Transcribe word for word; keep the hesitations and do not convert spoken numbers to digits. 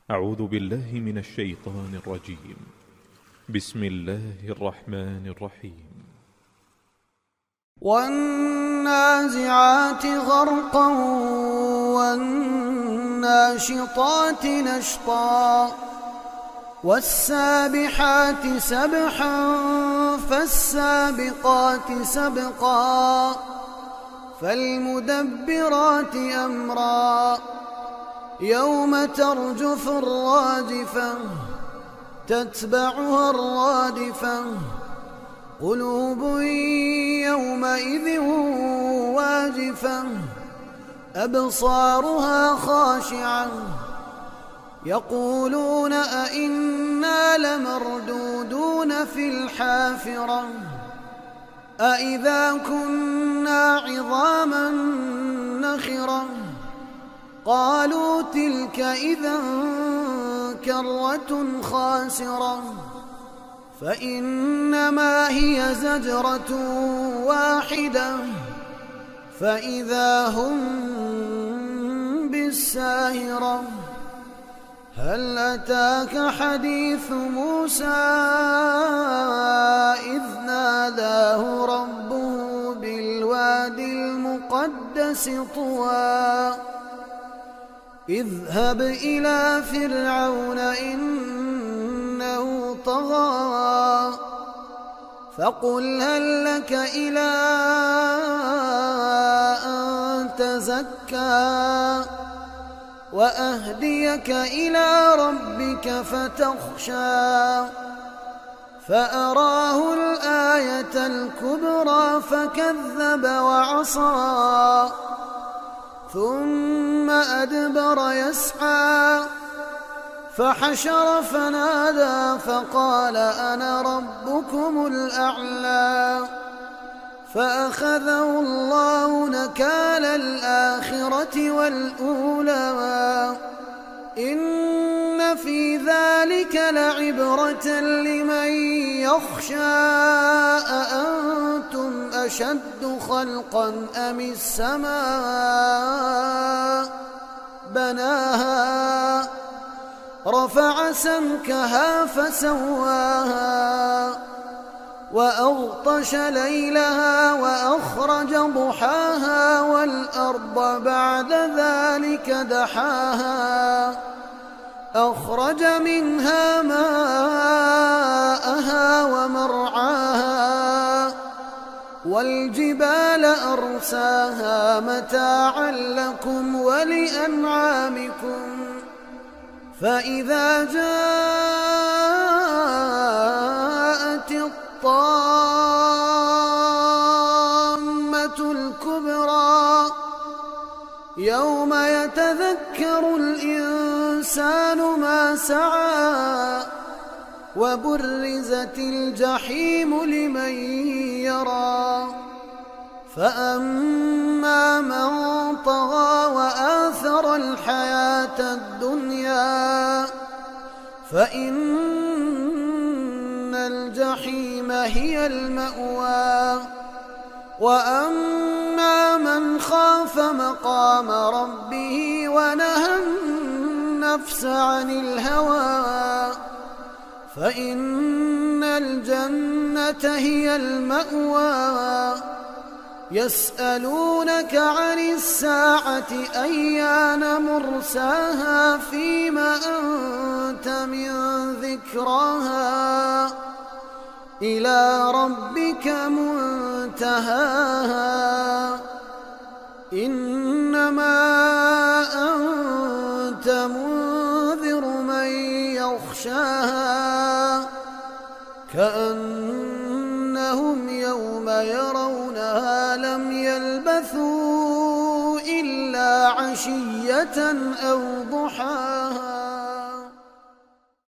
أعوذ بالله من الشيطان الرجيم. بسم الله الرحمن الرحيم. والنازعات غرقا والناشطات نشطا والسابحات سبحا فالسابقات سبقا فالمدبرات أمرا يوم ترجف الراجفة تتبعها الرادفة قلوب يومئذ واجفة أبصارها خاشعة يقولون أئنا لمردودون في الحافرة أئذا كنا عظاما نخرة قالوا تلك إذا كرة خاسرة فإنما هي زجرة واحدة فإذا هم بالساهرة هل أتاك حديث موسى إذ ناداه ربه بالوادي المقدس طوى اذهب إلى فرعون إنه طغى فقل هل لك إلى أن تزكى وأهديك إلى ربك فتخشى فأراه الآية الكبرى فكذب وعصى ثم أدبر يسعى فحشر فنادى فقال أنا ربكم الأعلى فأخذه الله نكال الآخرة والأولى إن في ذلك لعبرة لمن يخشى أأنتم أشد خلقا أم السماء بناها رفع سمكها فسواها وأغطش ليلها وأخرج ضحاها والأرض بعد ذلك دحاها أخرج منها ماءها ومرعاها والجبال أرساها متاعا لكم ولأنعامكم فإذا جاءت الطامة الكبرى يوم يتذكر الإنسان ما سعى وبرزت الجحيم لمن يرى فأما من طغى وآثر الحياة الدنيا فإن الجحيم هي المأوى وأما من خاف مقام ربه ونهى النفس عن الهوى فإن الجنة هي المأوى يسألونك عن الساعة أيان مرساها فيما أنت من ذكراها إلى ربك منتهاها إنما أنت منذر من يخشاها كأنهم يوم يرونها لم يلبثوا إلا عشية أو ضحاها.